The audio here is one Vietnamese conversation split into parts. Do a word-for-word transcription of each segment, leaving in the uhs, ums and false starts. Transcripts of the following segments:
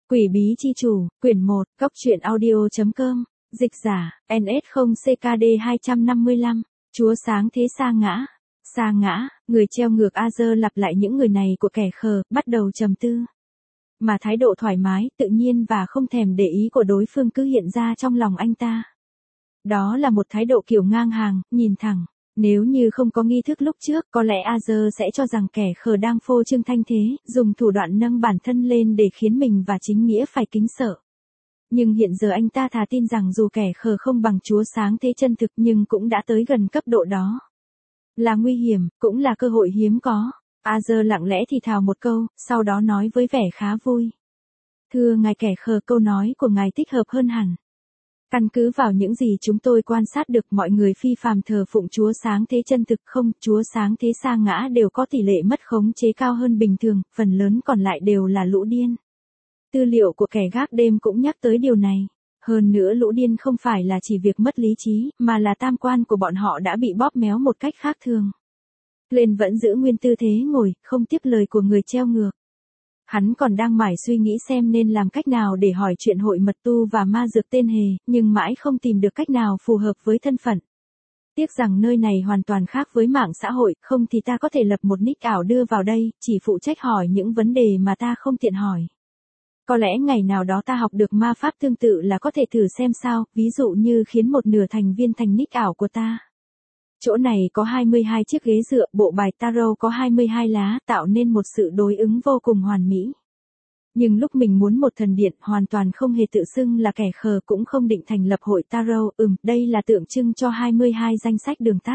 Quỷ bí chi chủ, quyển một, góc truyện audio.com, dịch giả, en ét không C K D hai trăm năm mươi lăm, Chúa sáng thế sa ngã. Sa ngã, người treo ngược Azer lặp lại những người này của kẻ khờ, bắt đầu trầm tư. Mà thái độ thoải mái, tự nhiên và không thèm để ý của đối phương cứ hiện ra trong lòng anh ta. Đó là một thái độ kiểu ngang hàng, nhìn thẳng. Nếu như không có nghi thức lúc trước, có lẽ Azer sẽ cho rằng kẻ khờ đang phô trương thanh thế, dùng thủ đoạn nâng bản thân lên để khiến mình và chính nghĩa phải kính sợ. Nhưng hiện giờ anh ta thà tin rằng dù kẻ khờ không bằng Chúa sáng thế chân thực nhưng cũng đã tới gần cấp độ đó. Là nguy hiểm, cũng là cơ hội hiếm có. Azer lặng lẽ thì thào một câu, sau đó nói với vẻ khá vui. Thưa ngài kẻ khờ, câu nói của ngài thích hợp hơn hẳn. Căn cứ vào những gì chúng tôi quan sát được, mọi người phi phàm thờ phụng Chúa sáng thế chân thực không, Chúa sáng thế sa ngã đều có tỷ lệ mất khống chế cao hơn bình thường, phần lớn còn lại đều là lũ điên. Tư liệu của kẻ gác đêm cũng nhắc tới điều này. Hơn nữa lũ điên không phải là chỉ việc mất lý trí, mà là tam quan của bọn họ đã bị bóp méo một cách khác thường. Glenn vẫn giữ nguyên tư thế ngồi, không tiếp lời của người treo ngược. Hắn còn đang mải suy nghĩ xem nên làm cách nào để hỏi chuyện hội mật tu và ma dược tên Hề, nhưng mãi không tìm được cách nào phù hợp với thân phận. Tiếc rằng nơi này hoàn toàn khác với mạng xã hội, không thì ta có thể lập một nick ảo đưa vào đây, chỉ phụ trách hỏi những vấn đề mà ta không tiện hỏi. Có lẽ ngày nào đó ta học được ma pháp tương tự là có thể thử xem sao, ví dụ như khiến một nửa thành viên thành nick ảo của ta. Chỗ này có hai mươi hai chiếc ghế dựa, bộ bài tarot có hai mươi hai lá, tạo nên một sự đối ứng vô cùng hoàn mỹ. Nhưng lúc mình muốn một thần điện, hoàn toàn không hề tự xưng là kẻ khờ, cũng không định thành lập hội tarot, ừm, đây là tượng trưng cho hai mươi hai danh sách đường tắt.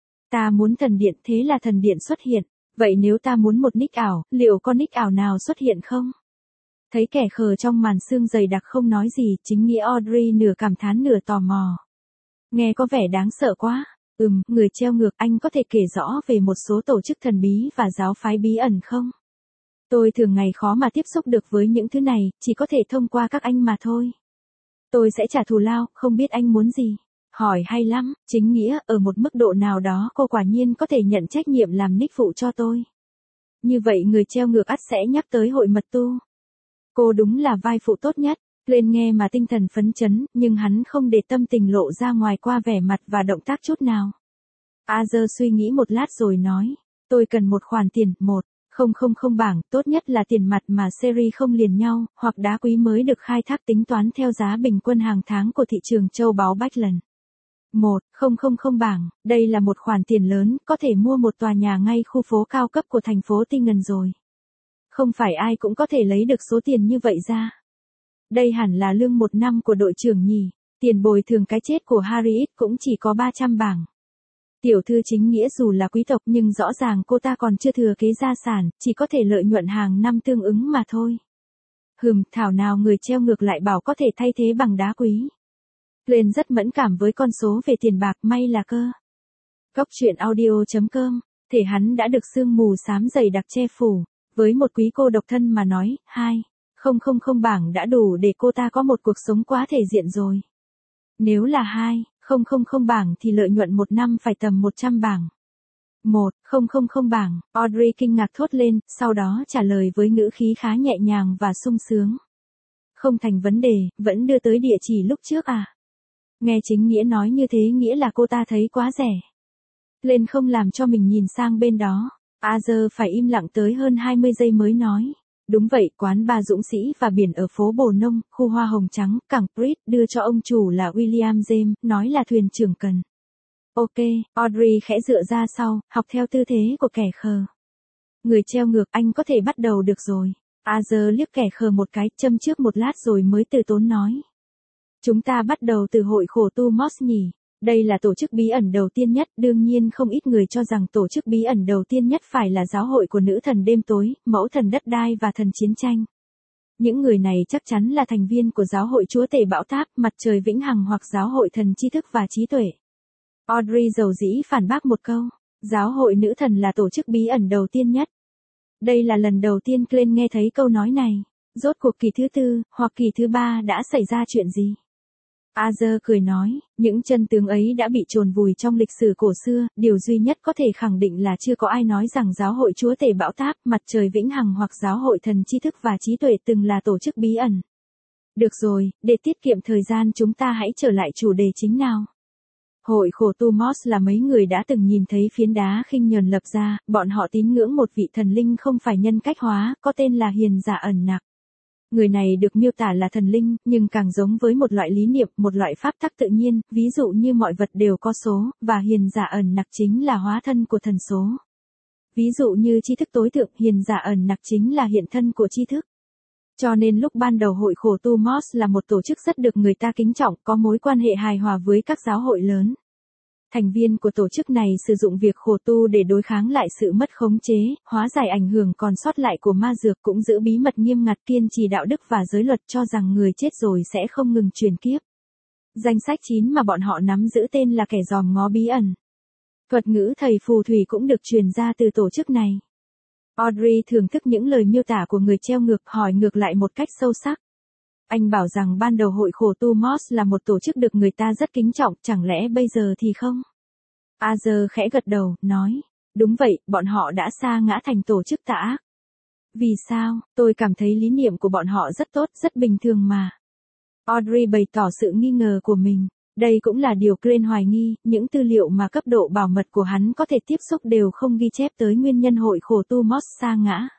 Ta muốn thần điện, thế là thần điện xuất hiện. Vậy nếu ta muốn một nick ảo, liệu có nick ảo nào xuất hiện không? Thấy kẻ khờ trong màn sương dày đặc không nói gì, chính nghĩa Audrey nửa cảm thán nửa tò mò. Nghe có vẻ đáng sợ quá. Ừm, người treo ngược, anh có thể kể rõ về một số tổ chức thần bí và giáo phái bí ẩn không? Tôi thường ngày khó mà tiếp xúc được với những thứ này, chỉ có thể thông qua các anh mà thôi. Tôi sẽ trả thù lao, không biết anh muốn gì. Hỏi hay lắm, chính nghĩa, ở một mức độ nào đó cô quả nhiên có thể nhận trách nhiệm làm nick phụ cho tôi. Như vậy người treo ngược ắt sẽ nhắc tới hội mật tu. Cô đúng là vai phụ tốt nhất. Lên nghe mà tinh thần phấn chấn, nhưng hắn không để tâm tình lộ ra ngoài qua vẻ mặt và động tác chút nào. Azer suy nghĩ một lát rồi nói, tôi cần một khoản tiền, một, không không không bảng, tốt nhất là tiền mặt mà series không liền nhau, hoặc đá quý mới được khai thác tính toán theo giá bình quân hàng tháng của thị trường châu báu Bachland. Một, không không không bảng, đây là một khoản tiền lớn, có thể mua một tòa nhà ngay khu phố cao cấp của thành phố Tingen rồi. Không phải ai cũng có thể lấy được số tiền như vậy ra. Đây hẳn là lương một năm của đội trưởng nhỉ, tiền bồi thường cái chết của Harriet cũng chỉ có ba trăm bảng. Tiểu thư chính nghĩa dù là quý tộc nhưng rõ ràng cô ta còn chưa thừa kế gia sản, chỉ có thể lợi nhuận hàng năm tương ứng mà thôi. Hừm, thảo nào người treo ngược lại bảo có thể thay thế bằng đá quý. Glenn rất mẫn cảm với con số về tiền bạc, may là cơ. Góc truyện audio.com, thể hắn đã được sương mù xám dày đặc che phủ, với một quý cô độc thân mà nói, hai. Không không không bảng đã đủ để cô ta có một cuộc sống quá thể diện rồi. Nếu là hai, không không không bảng thì lợi nhuận một năm phải tầm một trăm bảng. Một, không không không bảng, Audrey kinh ngạc thốt lên, sau đó trả lời với ngữ khí khá nhẹ nhàng và sung sướng. Không thành vấn đề, vẫn đưa tới địa chỉ lúc trước à? Nghe chính nghĩa nói như thế nghĩa là cô ta thấy quá rẻ. Lên không làm cho mình nhìn sang bên đó. Azer phải im lặng tới hơn hai mươi giây mới nói. Đúng vậy, quán Ba Dũng Sĩ và biển ở phố Bồ Nông, khu hoa hồng trắng, cảng Brit, đưa cho ông chủ là William James, nói là thuyền trưởng cần. Ok, Audrey khẽ dựa ra sau, học theo tư thế của kẻ khờ. Người treo ngược, anh có thể bắt đầu được rồi. Azer liếc kẻ khờ một cái, châm trước một lát rồi mới từ tốn nói. Chúng ta bắt đầu từ hội khổ tu Moss nhỉ. Đây là tổ chức bí ẩn đầu tiên nhất, đương nhiên không ít người cho rằng tổ chức bí ẩn đầu tiên nhất phải là giáo hội của nữ thần đêm tối, mẫu thần đất đai và thần chiến tranh. Những người này chắc chắn là thành viên của giáo hội chúa tể bão táp, mặt trời vĩnh hằng hoặc giáo hội thần tri thức và trí tuệ. Audrey dầu dĩ phản bác một câu, giáo hội nữ thần là tổ chức bí ẩn đầu tiên nhất. Đây là lần đầu tiên Glenn nghe thấy câu nói này, rốt cuộc kỳ thứ tư, hoặc kỳ thứ ba đã xảy ra chuyện gì? Azer cười nói, những chân tướng ấy đã bị chôn vùi trong lịch sử cổ xưa, điều duy nhất có thể khẳng định là chưa có ai nói rằng giáo hội Chúa Tể Bão Táp, Mặt Trời Vĩnh Hằng hoặc giáo hội Thần Tri Thức và Trí Tuệ từng là tổ chức bí ẩn. Được rồi, để tiết kiệm thời gian chúng ta hãy trở lại chủ đề chính nào. Hội khổ tu Mos là mấy người đã từng nhìn thấy phiến đá khinh nhờn lập ra, bọn họ tín ngưỡng một vị thần linh không phải nhân cách hóa, có tên là Hiền Giả Ẩn Nặc. Người này được miêu tả là thần linh, nhưng càng giống với một loại lý niệm, một loại pháp tắc tự nhiên, ví dụ như mọi vật đều có số, và Hiền Giả Ẩn Nặc chính là hóa thân của thần số. Ví dụ như tri thức tối thượng, Hiền Giả Ẩn Nặc chính là hiện thân của tri thức. Cho nên lúc ban đầu hội khổ tu Mos là một tổ chức rất được người ta kính trọng, có mối quan hệ hài hòa với các giáo hội lớn. Thành viên của tổ chức này sử dụng việc khổ tu để đối kháng lại sự mất khống chế, hóa giải ảnh hưởng còn sót lại của ma dược, cũng giữ bí mật nghiêm ngặt, kiên trì đạo đức và giới luật, cho rằng người chết rồi sẽ không ngừng truyền kiếp. Danh sách chín mà bọn họ nắm giữ tên là kẻ dòm ngó bí ẩn. Thuật ngữ thầy phù thủy cũng được truyền ra từ tổ chức này. Audrey thưởng thức những lời miêu tả của người treo ngược, hỏi ngược lại một cách sâu sắc. Anh bảo rằng ban đầu hội khổ tu Mos là một tổ chức được người ta rất kính trọng, chẳng lẽ bây giờ thì không? Azer khẽ gật đầu, nói, đúng vậy, bọn họ đã sa ngã thành tổ chức tà ác. Vì sao? Tôi cảm thấy lý niệm của bọn họ rất tốt, rất bình thường mà. Audrey bày tỏ sự nghi ngờ của mình. Đây cũng là điều Crane hoài nghi, những tư liệu mà cấp độ bảo mật của hắn có thể tiếp xúc đều không ghi chép tới nguyên nhân hội khổ tu Mos sa ngã.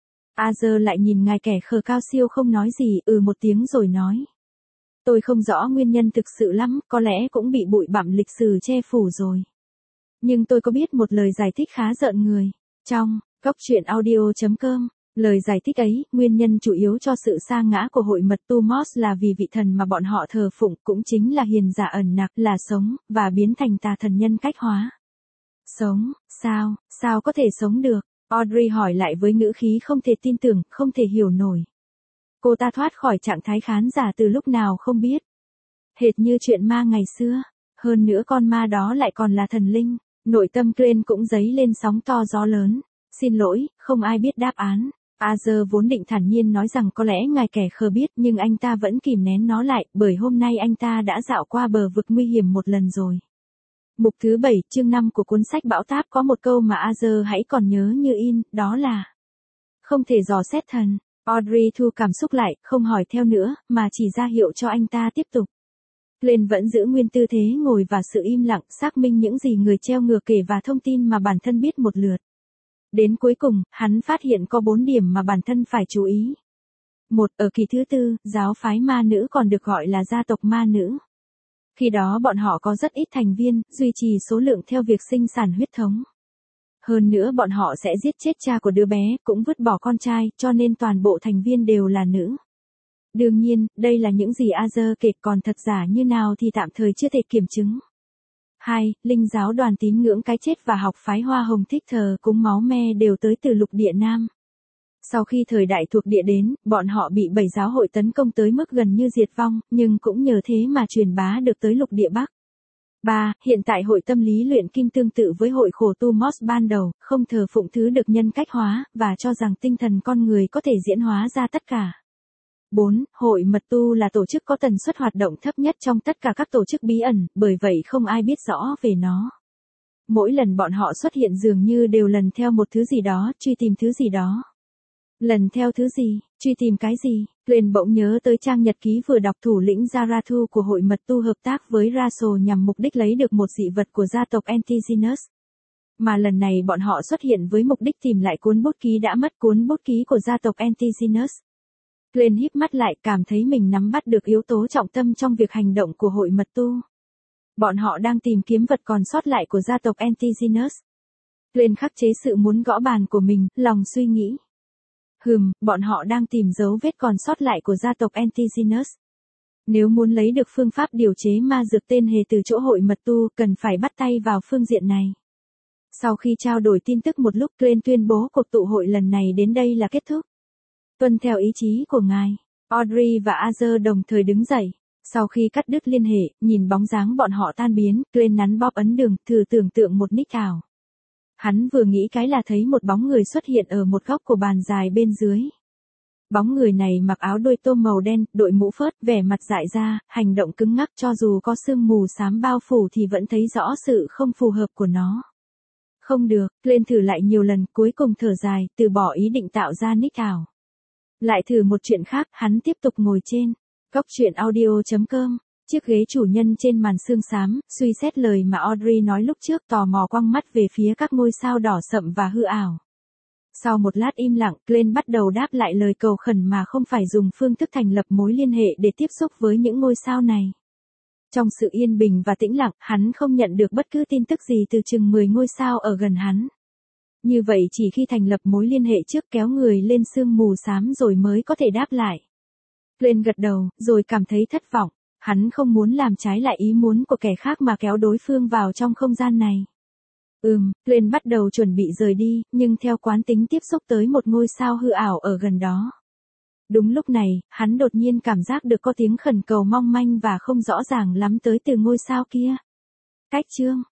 Azer lại nhìn ngài kẻ khờ cao siêu không nói gì, ừ một tiếng rồi nói. Tôi không rõ nguyên nhân thực sự lắm, có lẽ cũng bị bụi bặm lịch sử che phủ rồi. Nhưng tôi có biết một lời giải thích khá rợn người. Trong Góc Truyện Audio chấm com, lời giải thích ấy, nguyên nhân chủ yếu cho sự sa ngã của hội mật tu Mos là vì vị thần mà bọn họ thờ phụng cũng chính là Hiền Giả Ẩn Nặc, là sống, và biến thành tà thần nhân cách hóa. Sống, sao, sao có thể sống được? Audrey hỏi lại với ngữ khí không thể tin tưởng, không thể hiểu nổi. Cô ta thoát khỏi trạng thái khán giả từ lúc nào không biết. Hệt như chuyện ma ngày xưa. Hơn nữa con ma đó lại còn là thần linh. Nội tâm Crane cũng dấy lên sóng to gió lớn. Xin lỗi, không ai biết đáp án. Azer vốn định thản nhiên nói rằng có lẽ ngài kẻ khờ biết, nhưng anh ta vẫn kìm nén nó lại, bởi hôm nay anh ta đã dạo qua bờ vực nguy hiểm một lần rồi. Mục thứ bảy, chương năm của cuốn sách Bão Táp có một câu mà Azer hãy còn nhớ như in, đó là không thể dò xét thần. Audrey thu cảm xúc lại, không hỏi theo nữa, mà chỉ ra hiệu cho anh ta tiếp tục. Glenn vẫn giữ nguyên tư thế ngồi và sự im lặng, xác minh những gì người treo ngược kể và thông tin mà bản thân biết một lượt. Đến cuối cùng, hắn phát hiện có bốn điểm mà bản thân phải chú ý. Một, ở kỳ thứ tư, giáo phái ma nữ còn được gọi là gia tộc ma nữ. Khi đó bọn họ có rất ít thành viên, duy trì số lượng theo việc sinh sản huyết thống. Hơn nữa bọn họ sẽ giết chết cha của đứa bé, cũng vứt bỏ con trai, cho nên toàn bộ thành viên đều là nữ. Đương nhiên, đây là những gì Azer kể, còn thật giả như nào thì tạm thời chưa thể kiểm chứng. Hai, Linh giáo đoàn tín ngưỡng cái chết và học phái Hoa Hồng thích thờ cúng máu me đều tới từ lục địa Nam. Sau khi thời đại thuộc địa đến, bọn họ bị bảy giáo hội tấn công tới mức gần như diệt vong, nhưng cũng nhờ thế mà truyền bá được tới lục địa Bắc. Ba, Hiện tại hội tâm lý luyện kim tương tự với hội khổ tu Mos ban đầu, không thờ phụng thứ được nhân cách hóa, và cho rằng tinh thần con người có thể diễn hóa ra tất cả. Bốn, Hội mật tu là tổ chức có tần suất hoạt động thấp nhất trong tất cả các tổ chức bí ẩn, bởi vậy không ai biết rõ về nó. Mỗi lần bọn họ xuất hiện dường như đều lần theo một thứ gì đó, truy tìm thứ gì đó. Lần theo thứ gì, truy tìm cái gì? Glenn bỗng nhớ tới trang nhật ký vừa đọc thủ lĩnh Zarathu của hội mật tu hợp tác với Russell nhằm mục đích lấy được một dị vật của gia tộc Antigenus. Mà lần này bọn họ xuất hiện với mục đích tìm lại cuốn bút ký đã mất, cuốn bút ký của gia tộc Antigenus. Glenn híp mắt lại, cảm thấy mình nắm bắt được yếu tố trọng tâm trong việc hành động của hội mật tu. Bọn họ đang tìm kiếm vật còn sót lại của gia tộc Antigenus. Glenn khắc chế sự muốn gõ bàn của mình, lòng suy nghĩ. Hừm, bọn họ đang tìm dấu vết còn sót lại của gia tộc Antigenus. Nếu muốn lấy được phương pháp điều chế ma dược tên hề từ chỗ hội mật tu, cần phải bắt tay vào phương diện này. Sau khi trao đổi tin tức một lúc, Glenn tuyên bố cuộc tụ hội lần này đến đây là kết thúc. Tuân theo ý chí của ngài, Audrey và Azer đồng thời đứng dậy. Sau khi cắt đứt liên hệ, nhìn bóng dáng bọn họ tan biến, Glenn nắn bóp ấn đường, thử tưởng tượng một nick ảo. Hắn vừa nghĩ cái là thấy một bóng người xuất hiện ở một góc của bàn dài bên dưới. Bóng người này mặc áo đôi tôm màu đen, đội mũ phớt, vẻ mặt dại ra, hành động cứng ngắc cho dù có sương mù xám bao phủ thì vẫn thấy rõ sự không phù hợp của nó. Không được, lên thử lại nhiều lần, cuối cùng thở dài, từ bỏ ý định tạo ra nick ảo. Lại thử một chuyện khác, hắn tiếp tục ngồi trên cốc truyện audio chấm com, chiếc ghế chủ nhân trên màn sương xám, suy xét lời mà Audrey nói lúc trước, tò mò quăng mắt về phía các ngôi sao đỏ sậm và hư ảo. Sau một lát im lặng, Glenn bắt đầu đáp lại lời cầu khẩn mà không phải dùng phương thức thành lập mối liên hệ để tiếp xúc với những ngôi sao này. Trong sự yên bình và tĩnh lặng, hắn không nhận được bất cứ tin tức gì từ chừng mười ngôi sao ở gần hắn. Như vậy chỉ khi thành lập mối liên hệ trước kéo người lên sương mù xám rồi mới có thể đáp lại. Glenn gật đầu, rồi cảm thấy thất vọng. Hắn không muốn làm trái lại ý muốn của kẻ khác mà kéo đối phương vào trong không gian này. Ừm, Glenn bắt đầu chuẩn bị rời đi, nhưng theo quán tính tiếp xúc tới một ngôi sao hư ảo ở gần đó. Đúng lúc này, hắn đột nhiên cảm giác được có tiếng khẩn cầu mong manh và không rõ ràng lắm tới từ ngôi sao kia. Cách chương